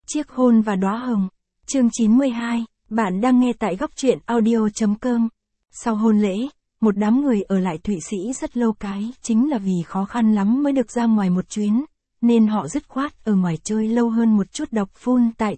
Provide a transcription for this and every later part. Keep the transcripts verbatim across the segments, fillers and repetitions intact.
Chiếc hôn và đóa hồng. Chương chín mươi hai, bạn đang nghe tại góc truyện audio.com. Sau hôn lễ, một đám người ở lại Thụy Sĩ rất lâu cái chính là vì khó khăn lắm mới được ra ngoài một chuyến, nên họ dứt khoát ở ngoài chơi lâu hơn một chút. Đọc full tại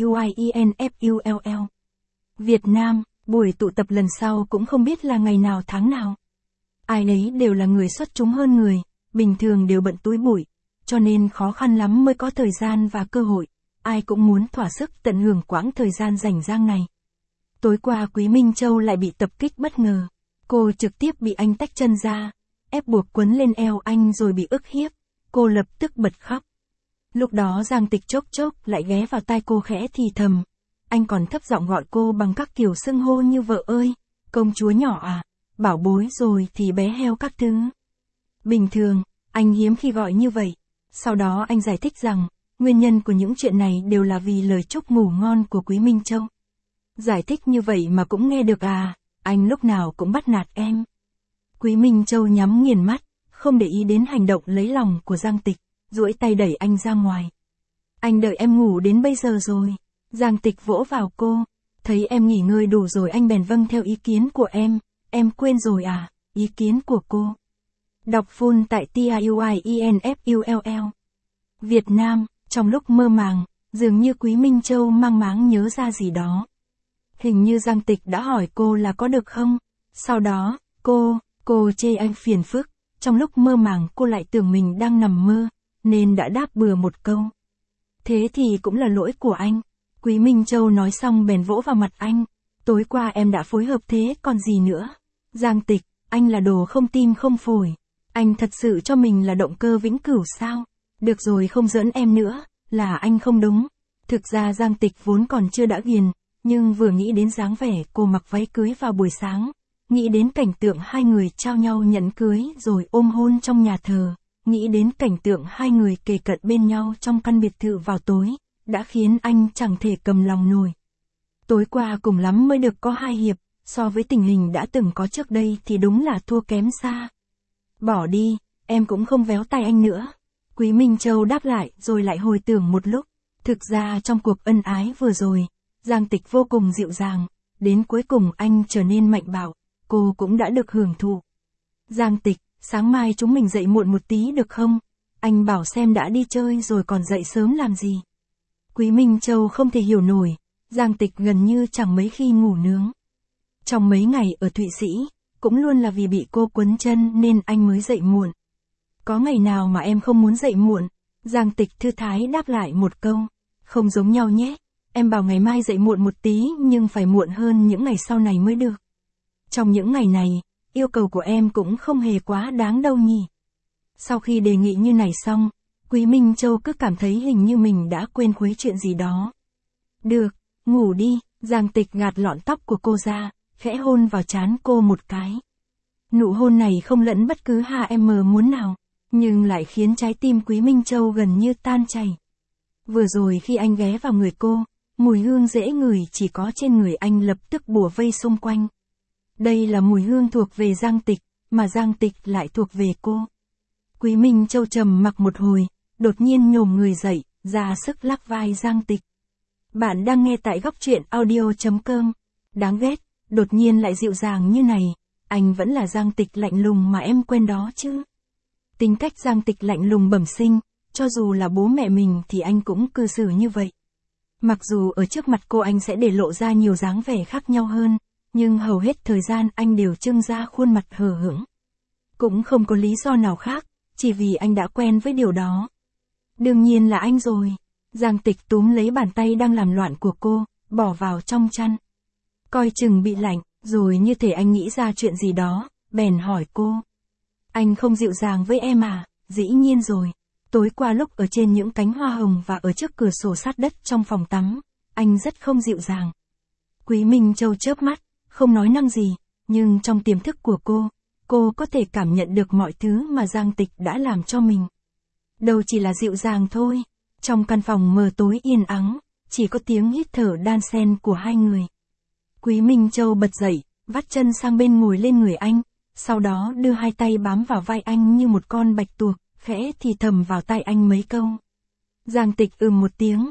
TUIENFULL. Việt Nam, buổi tụ tập lần sau cũng không biết là ngày nào tháng nào. Ai nấy đều là người xuất chúng hơn người, bình thường đều bận túi bụi, cho nên khó khăn lắm mới có thời gian và cơ hội. Ai cũng muốn thỏa sức tận hưởng quãng thời gian rảnh rang này. Tối qua Quý Minh Châu lại bị tập kích bất ngờ. Cô trực tiếp bị anh tách chân ra, ép buộc quấn lên eo anh rồi bị ức hiếp. Cô lập tức bật khóc. Lúc đó Giang Tịch chốc chốc lại ghé vào tai cô khẽ thì thầm. Anh còn thấp giọng gọi cô bằng các kiểu xưng hô như vợ ơi, công chúa nhỏ à, bảo bối rồi thì bé heo các thứ. Bình thường, anh hiếm khi gọi như vậy. Sau đó anh giải thích rằng, nguyên nhân của những chuyện này đều là vì lời chúc ngủ ngon của Quý Minh Châu. Giải thích như vậy mà cũng nghe được à, anh lúc nào cũng bắt nạt em. Quý Minh Châu nhắm nghiền mắt, không để ý đến hành động lấy lòng của Giang Tịch, duỗi tay đẩy anh ra ngoài. Anh đợi em ngủ đến bây giờ rồi. Giang Tịch vỗ vào cô, thấy em nghỉ ngơi đủ rồi anh bèn vâng theo ý kiến của em, em quên rồi à, ý kiến của cô. Đọc full tại TUIENFULL. Việt Nam, trong lúc mơ màng, dường như Quý Minh Châu mang máng nhớ ra gì đó. Hình như Giang Tịch đã hỏi cô là có được không? Sau đó, cô, cô chê anh phiền phức, trong lúc mơ màng cô lại tưởng mình đang nằm mơ, nên đã đáp bừa một câu. Thế thì cũng là lỗi của anh. Quý Minh Châu nói xong bèn vỗ vào mặt anh. Tối qua em đã phối hợp thế còn gì nữa. Giang Tịch, anh là đồ không tim không phổi. Anh thật sự cho mình là động cơ vĩnh cửu sao? Được rồi không giỡn em nữa, là anh không đúng. Thực ra Giang Tịch vốn còn chưa đã ghiền, nhưng vừa nghĩ đến dáng vẻ cô mặc váy cưới vào buổi sáng, nghĩ đến cảnh tượng hai người trao nhau nhẫn cưới rồi ôm hôn trong nhà thờ, nghĩ đến cảnh tượng hai người kề cận bên nhau trong căn biệt thự vào tối, đã khiến anh chẳng thể cầm lòng nổi. Tối qua cùng lắm mới được có hai hiệp, so với tình hình đã từng có trước đây thì đúng là thua kém xa. Bỏ đi, em cũng không véo tay anh nữa. Quý Minh Châu đáp lại rồi lại hồi tưởng một lúc. Thực ra trong cuộc ân ái vừa rồi, Giang Tịch vô cùng dịu dàng, đến cuối cùng anh trở nên mạnh bạo, cô cũng đã được hưởng thụ. Giang Tịch, sáng mai chúng mình dậy muộn một tí được không? Anh bảo xem đã đi chơi rồi còn dậy sớm làm gì? Quý Minh Châu không thể hiểu nổi, Giang Tịch gần như chẳng mấy khi ngủ nướng. Trong mấy ngày ở Thụy Sĩ, cũng luôn là vì bị cô quấn chân nên anh mới dậy muộn. Có ngày nào mà em không muốn dậy muộn? Giang Tịch thư thái đáp lại một câu. Không giống nhau nhé, em bảo ngày mai dậy muộn một tí nhưng phải muộn hơn những ngày sau này mới được. Trong những ngày này, yêu cầu của em cũng không hề quá đáng đâu nhỉ. Sau khi đề nghị như này xong, Quý Minh Châu cứ cảm thấy hình như mình đã quên khuấy chuyện gì đó. Được, ngủ đi. Giang Tịch gạt lọn tóc của cô ra, khẽ hôn vào trán cô một cái. Nụ hôn này không lẫn bất cứ ham muốn nào, nhưng lại khiến trái tim Quý Minh Châu gần như tan chảy. Vừa rồi khi anh ghé vào người cô, mùi hương dễ ngửi chỉ có trên người anh lập tức bủa vây xung quanh. Đây là mùi hương thuộc về Giang Tịch, mà Giang Tịch lại thuộc về cô. Quý Minh Châu trầm mặc một hồi, đột nhiên nhổm người dậy, ra sức lắc vai Giang Tịch. Bạn đang nghe tại góc truyện audio.com. Đáng ghét, đột nhiên lại dịu dàng như này, anh vẫn là Giang Tịch lạnh lùng mà em quen đó chứ. Tính cách Giang Tịch lạnh lùng bẩm sinh, cho dù là bố mẹ mình thì anh cũng cư xử như vậy. Mặc dù ở trước mặt cô anh sẽ để lộ ra nhiều dáng vẻ khác nhau hơn, nhưng hầu hết thời gian anh đều trưng ra khuôn mặt hờ hững. Cũng không có lý do nào khác, chỉ vì anh đã quen với điều đó. Đương nhiên là anh rồi. Giang Tịch túm lấy bàn tay đang làm loạn của cô, bỏ vào trong chăn. Coi chừng bị lạnh, rồi như thể anh nghĩ ra chuyện gì đó, bèn hỏi cô. Anh không dịu dàng với em à? Dĩ nhiên rồi. Tối qua lúc ở trên những cánh hoa hồng và ở trước cửa sổ sát đất trong phòng tắm, anh rất không dịu dàng. Quý Minh Châu chớp mắt, không nói năng gì, nhưng trong tiềm thức của cô, cô có thể cảm nhận được mọi thứ mà Giang Tịch đã làm cho mình. Đâu chỉ là dịu dàng thôi. Trong căn phòng mờ tối yên ắng, chỉ có tiếng hít thở đan xen của hai người. Quý Minh Châu bật dậy, vắt chân sang bên ngồi lên người anh, sau đó đưa hai tay bám vào vai anh như một con bạch tuộc, khẽ thì thầm vào tai anh mấy câu. Giang Tịch ừm một tiếng,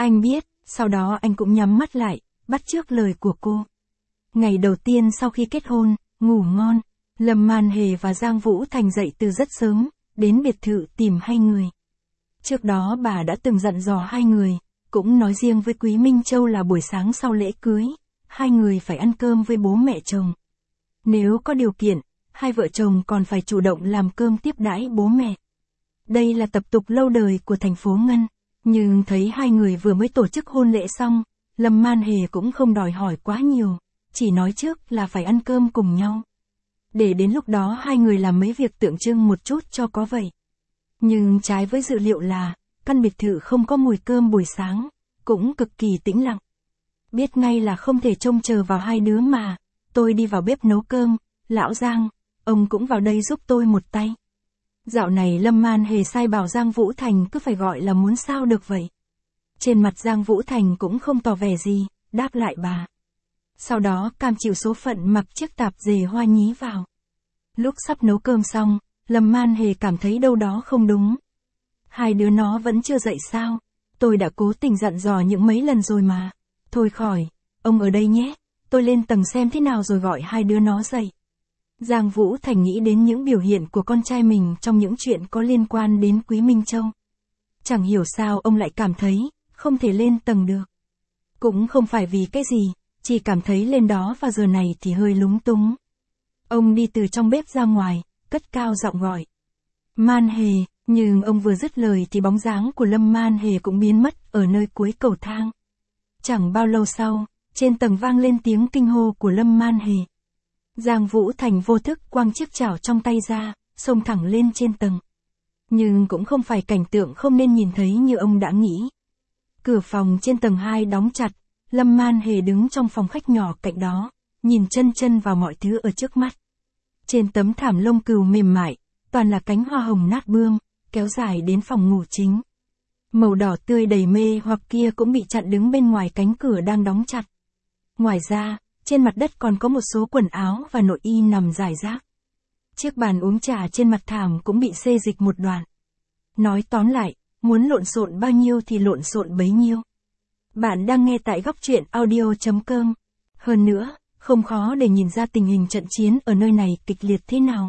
Anh biết, sau đó anh cũng nhắm mắt lại, bắt chước lời của cô. Ngày đầu tiên sau khi kết hôn, ngủ ngon, Lâm Man Hề và Giang Vũ Thành dậy từ rất sớm, đến biệt thự tìm hai người. Trước đó bà đã từng dặn dò hai người, cũng nói riêng với Quý Minh Châu là buổi sáng sau lễ cưới, hai người phải ăn cơm với bố mẹ chồng. Nếu có điều kiện, hai vợ chồng còn phải chủ động làm cơm tiếp đãi bố mẹ. Đây là tập tục lâu đời của thành phố Ngân, nhưng thấy hai người vừa mới tổ chức hôn lễ xong, Lâm Man Hề cũng không đòi hỏi quá nhiều, chỉ nói trước là phải ăn cơm cùng nhau. Để đến lúc đó hai người làm mấy việc tượng trưng một chút cho có vậy. Nhưng trái với dự liệu là, căn biệt thự không có mùi cơm buổi sáng, cũng cực kỳ tĩnh lặng. Biết ngay là không thể trông chờ vào hai đứa mà, tôi đi vào bếp nấu cơm, lão Giang, ông cũng vào đây giúp tôi một tay. Dạo này Lâm Man Hề sai bảo Giang Vũ Thành cứ phải gọi là muốn sao được vậy. Trên mặt Giang Vũ Thành cũng không tỏ vẻ gì, đáp lại bà. Sau đó cam chịu số phận mặc chiếc tạp dề hoa nhí vào. Lúc sắp nấu cơm xong, Lâm Man Hề cảm thấy đâu đó không đúng. Hai đứa nó vẫn chưa dậy sao? Tôi đã cố tình dặn dò những mấy lần rồi mà. Thôi khỏi, ông ở đây nhé, tôi lên tầng xem thế nào rồi gọi hai đứa nó dậy. Giang Vũ Thành nghĩ đến những biểu hiện của con trai mình trong những chuyện có liên quan đến Quý Minh Châu. Chẳng hiểu sao ông lại cảm thấy, không thể lên tầng được. Cũng không phải vì cái gì, chỉ cảm thấy lên đó vào giờ này thì hơi lúng túng. Ông đi từ trong bếp ra ngoài, cất cao giọng gọi. Man Hề, nhưng ông vừa dứt lời thì bóng dáng của Lâm Man Hề cũng biến mất ở nơi cuối cầu thang. Chẳng bao lâu sau, trên tầng vang lên tiếng kinh hô của Lâm Man Hề. Giang Vũ Thành vô thức quăng chiếc chảo trong tay ra, xông thẳng lên trên tầng. Nhưng cũng không phải cảnh tượng không nên nhìn thấy như ông đã nghĩ. Cửa phòng trên tầng hai đóng chặt, Lâm Man Hề đứng trong phòng khách nhỏ cạnh đó, nhìn chân chân vào mọi thứ ở trước mắt. Trên tấm thảm lông cừu mềm mại, toàn là cánh hoa hồng nát bươm, kéo dài đến phòng ngủ chính. Màu đỏ tươi đầy mê hoặc kia cũng bị chặn đứng bên ngoài cánh cửa đang đóng chặt. Ngoài ra, trên mặt đất còn có một số quần áo và nội y nằm rải rác. Chiếc bàn uống trà trên mặt thảm cũng bị xê dịch một đoạn. Nói tóm lại, muốn lộn xộn bao nhiêu thì lộn xộn bấy nhiêu. Bạn đang nghe tại góc truyện audio chấm com. Hơn nữa, không khó để nhìn ra tình hình trận chiến ở nơi này kịch liệt thế nào.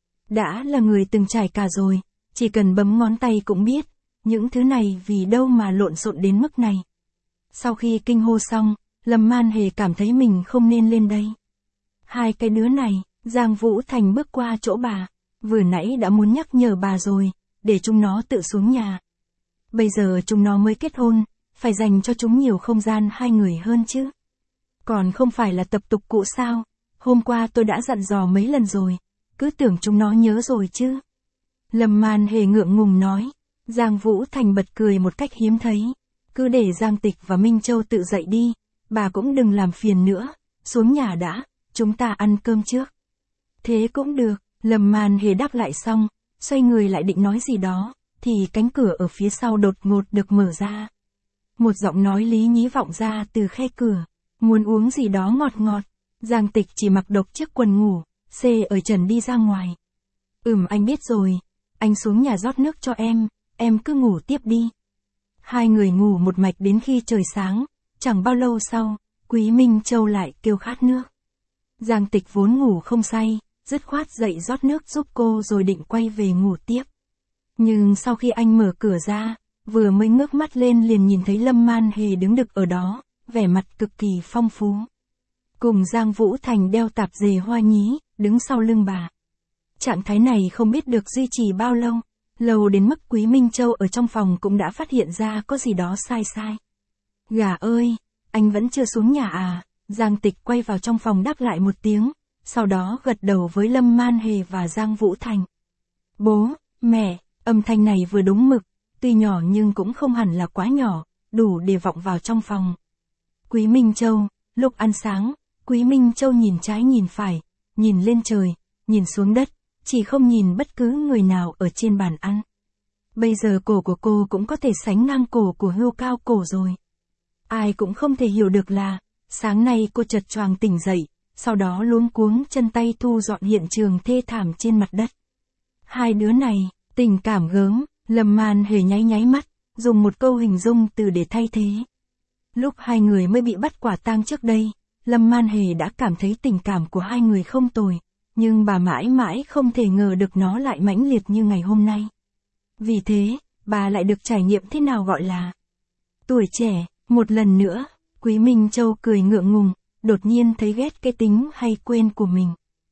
Đã là người từng trải cả rồi, chỉ cần bấm ngón tay cũng biết, những thứ này vì đâu mà lộn xộn đến mức này. Sau khi kinh hô xong, Lâm Man Hề cảm thấy mình không nên lên đây. Hai cái đứa này, Giang Vũ Thành bước qua chỗ bà, vừa nãy đã muốn nhắc nhở bà rồi, để chúng nó tự xuống nhà. Bây giờ chúng nó mới kết hôn, phải dành cho chúng nhiều không gian hai người hơn chứ. Còn không phải là tập tục cũ sao, hôm qua tôi đã dặn dò mấy lần rồi, cứ tưởng chúng nó nhớ rồi chứ. Lâm Man Hề ngượng ngùng nói, Giang Vũ Thành bật cười một cách hiếm thấy, cứ để Giang Tịch và Minh Châu tự dậy đi, bà cũng đừng làm phiền nữa, xuống nhà đã, chúng ta ăn cơm trước. Thế cũng được, Lâm Man Hề đáp lại xong, xoay người lại định nói gì đó, thì cánh cửa ở phía sau đột ngột được mở ra. Một giọng nói lý nhí vọng ra từ khe cửa, muốn uống gì đó ngọt ngọt. Giang Tịch chỉ mặc độc chiếc quần ngủ, xê ở trần đi ra ngoài. Ừm anh biết rồi, anh xuống nhà rót nước cho em, em cứ ngủ tiếp đi. Hai người ngủ một mạch đến khi trời sáng, chẳng bao lâu sau, Quý Minh Châu lại kêu khát nước. Giang Tịch vốn ngủ không say, dứt khoát dậy rót nước giúp cô rồi định quay về ngủ tiếp. Nhưng sau khi anh mở cửa ra, vừa mới ngước mắt lên liền nhìn thấy Lâm Man Hề đứng đực ở đó, vẻ mặt cực kỳ phong phú. Cùng Giang Vũ Thành đeo tạp dề hoa nhí, đứng sau lưng bà. Trạng thái này không biết được duy trì bao lâu, lâu đến mức Quý Minh Châu ở trong phòng cũng đã phát hiện ra có gì đó sai sai. Gà ơi, anh vẫn chưa xuống nhà à? Giang Tịch quay vào trong phòng đáp lại một tiếng, sau đó gật đầu với Lâm Man Hề và Giang Vũ Thành. Bố, mẹ, âm thanh này vừa đúng mực, tuy nhỏ nhưng cũng không hẳn là quá nhỏ, đủ để vọng vào trong phòng. Quý Minh Châu, lúc ăn sáng, Quý Minh Châu nhìn trái nhìn phải, nhìn lên trời, nhìn xuống đất, chỉ không nhìn bất cứ người nào ở trên bàn ăn. Bây giờ cổ của cô cũng có thể sánh ngang cổ của Hưu Cao Cổ rồi. Ai cũng không thể hiểu được là, sáng nay cô chật choàng tỉnh dậy, sau đó luống cuống chân tay thu dọn hiện trường thê thảm trên mặt đất. Hai đứa này, tình cảm gớm, Lâm Man Hề nháy nháy mắt, dùng một câu hình dung từ để thay thế. Lúc hai người mới bị bắt quả tang trước đây, Lâm Man Hề đã cảm thấy tình cảm của hai người không tồi, nhưng bà mãi mãi không thể ngờ được nó lại mãnh liệt như ngày hôm nay. Vì thế, bà lại được trải nghiệm thế nào gọi là tuổi trẻ. Một lần nữa, Quý Minh Châu cười ngượng ngùng, đột nhiên thấy ghét cái tính hay quên của mình.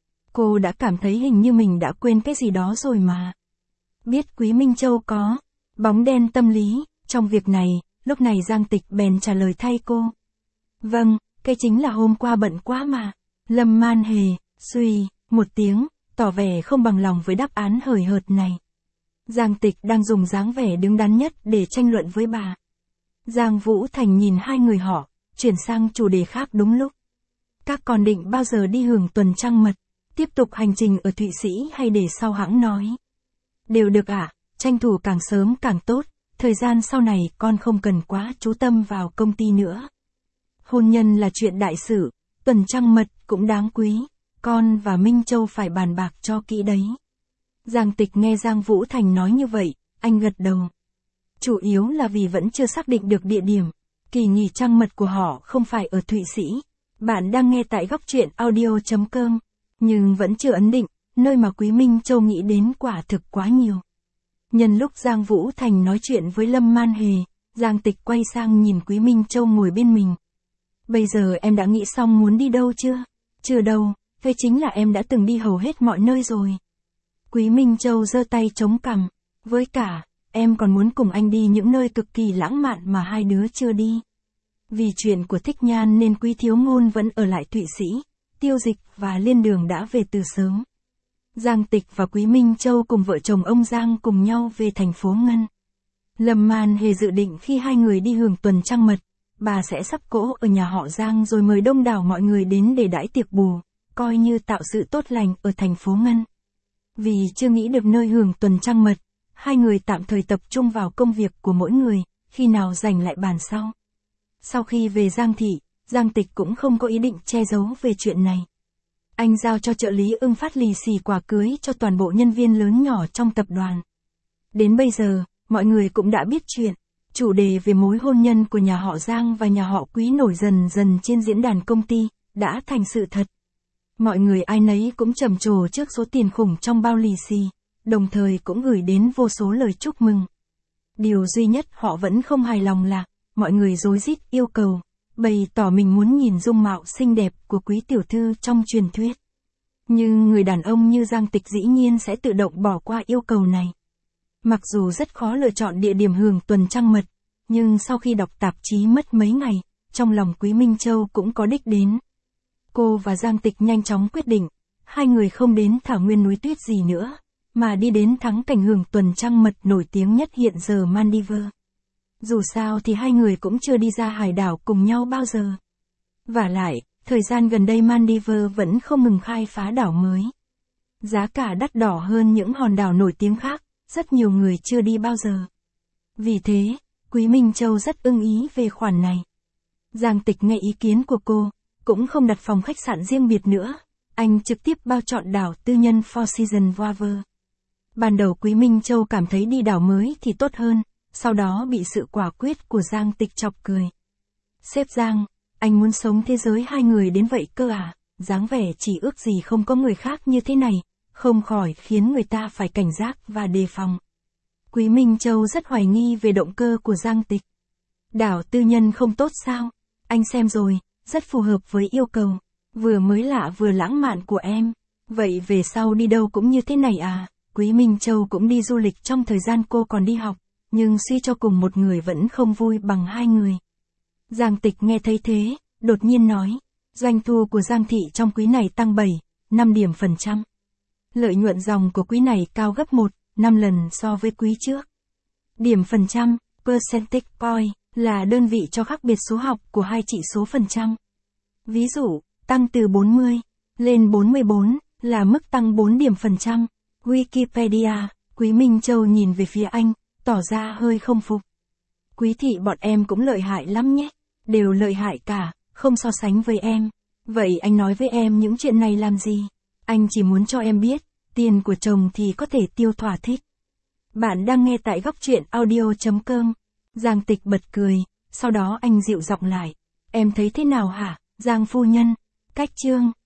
Cô đã cảm thấy hình như mình đã quên cái gì đó rồi mà. Biết Quý Minh Châu có bóng đen tâm lý trong việc này, lúc này Giang Tịch bèn trả lời thay cô. Vâng, cái chính là hôm qua bận quá mà. Lâm Man Hề suy một tiếng, tỏ vẻ không bằng lòng với đáp án hời hợt này. Giang Tịch đang dùng dáng vẻ đứng đắn nhất để tranh luận với bà. Giang Vũ Thành nhìn hai người họ, chuyển sang chủ đề khác đúng lúc. Các con định bao giờ đi hưởng tuần trăng mật, tiếp tục hành trình ở Thụy Sĩ hay để sau hãng nói? Đều được ạ, à, tranh thủ càng sớm càng tốt, thời gian sau này con không cần quá chú tâm vào công ty nữa. Hôn nhân là chuyện đại sự, tuần trăng mật cũng đáng quý, con và Minh Châu phải bàn bạc cho kỹ đấy. Giang Tịch nghe Giang Vũ Thành nói như vậy, anh gật đầu. Chủ yếu là vì vẫn chưa xác định được địa điểm, kỳ nghỉ trăng mật của họ không phải ở Thụy Sĩ. Bạn đang nghe tại góc truyện audio chấm com, nhưng vẫn chưa ấn định, nơi mà Quý Minh Châu nghĩ đến quả thực quá nhiều. Nhân lúc Giang Vũ Thành nói chuyện với Lâm Man Hề, Giang Tịch quay sang nhìn Quý Minh Châu ngồi bên mình. Bây giờ em đã nghĩ xong muốn đi đâu chưa? Chưa đâu, thế chính là em đã từng đi hầu hết mọi nơi rồi. Quý Minh Châu giơ tay chống cằm, với cả, em còn muốn cùng anh đi những nơi cực kỳ lãng mạn mà hai đứa chưa đi. Vì chuyện của Thích Nhan nên Quý Thiếu Ngôn vẫn ở lại Thụy Sĩ, Tiêu Dịch và Liên Đường đã về từ sớm. Giang Tịch và Quý Minh Châu cùng vợ chồng ông Giang cùng nhau về thành phố Ngân. Lâm Man Hề dự định khi hai người đi hưởng tuần trăng mật, bà sẽ sắp cỗ ở nhà họ Giang rồi mời đông đảo mọi người đến để đãi tiệc bù, coi như tạo sự tốt lành ở thành phố Ngân. Vì chưa nghĩ được nơi hưởng tuần trăng mật, hai người tạm thời tập trung vào công việc của mỗi người, khi nào rảnh lại bàn sau. Sau khi về Giang Thị, Giang Tịch cũng không có ý định che giấu về chuyện này. Anh giao cho trợ lý Ưng phát lì xì quà cưới cho toàn bộ nhân viên lớn nhỏ trong tập đoàn. Đến bây giờ, mọi người cũng đã biết chuyện, chủ đề về mối hôn nhân của nhà họ Giang và nhà họ Quý nổi dần dần trên diễn đàn công ty, đã thành sự thật. Mọi người ai nấy cũng trầm trồ trước số tiền khủng trong bao lì xì, đồng thời cũng gửi đến vô số lời chúc mừng. Điều duy nhất họ vẫn không hài lòng là, mọi người rối rít yêu cầu, bày tỏ mình muốn nhìn dung mạo xinh đẹp của Quý tiểu thư trong truyền thuyết. Nhưng người đàn ông như Giang Tịch dĩ nhiên sẽ tự động bỏ qua yêu cầu này. Mặc dù rất khó lựa chọn địa điểm hưởng tuần trăng mật, nhưng sau khi đọc tạp chí mất mấy ngày, trong lòng Quý Minh Châu cũng có đích đến. Cô và Giang Tịch nhanh chóng quyết định, hai người không đến thảo nguyên núi tuyết gì nữa, mà đi đến thắng cảnh hưởng tuần trăng mật nổi tiếng nhất hiện giờ Maldives. Dù sao thì hai người cũng chưa đi ra hải đảo cùng nhau bao giờ. Vả lại, thời gian gần đây Maldives vẫn không ngừng khai phá đảo mới. Giá cả đắt đỏ hơn những hòn đảo nổi tiếng khác, rất nhiều người chưa đi bao giờ. Vì thế, Quý Minh Châu rất ưng ý về khoản này. Giang Tịch nghe ý kiến của cô, cũng không đặt phòng khách sạn riêng biệt nữa, anh trực tiếp bao chọn đảo tư nhân Four Seasons Waver. Ban đầu Quý Minh Châu cảm thấy đi đảo mới thì tốt hơn, sau đó bị sự quả quyết của Giang Tịch chọc cười. Sếp Giang, anh muốn sống thế giới hai người đến vậy cơ à, dáng vẻ chỉ ước gì không có người khác như thế này, không khỏi khiến người ta phải cảnh giác và đề phòng. Quý Minh Châu rất hoài nghi về động cơ của Giang Tịch. Đảo tư nhân không tốt sao? Anh xem rồi, rất phù hợp với yêu cầu, vừa mới lạ vừa lãng mạn của em. Vậy về sau đi đâu cũng như thế này à? Quý Minh Châu cũng đi du lịch trong thời gian cô còn đi học, nhưng suy cho cùng một người vẫn không vui bằng hai người. Giang Tịch nghe thấy thế, đột nhiên nói, doanh thu của Giang Thị trong quý này tăng bảy, năm điểm phần trăm. Lợi nhuận dòng của quý này cao gấp một, năm lần so với quý trước. Điểm phần trăm, percentage point, là đơn vị cho khác biệt số học của hai chỉ số phần trăm. Ví dụ, tăng từ bốn mươi lên bốn mươi bốn là mức tăng bốn điểm phần trăm. Wikipedia. Quý Minh Châu nhìn về phía anh, tỏ ra hơi không phục. Quý thị bọn em cũng lợi hại lắm nhé, đều lợi hại cả, không so sánh với em. Vậy anh nói với em những chuyện này làm gì? Anh chỉ muốn cho em biết, tiền của chồng thì có thể tiêu thỏa thích. Bạn đang nghe tại góc truyện audio chấm com, Giang Tịch bật cười, sau đó anh dịu giọng lại. Em thấy thế nào hả, Giang phu nhân? Cách Trương,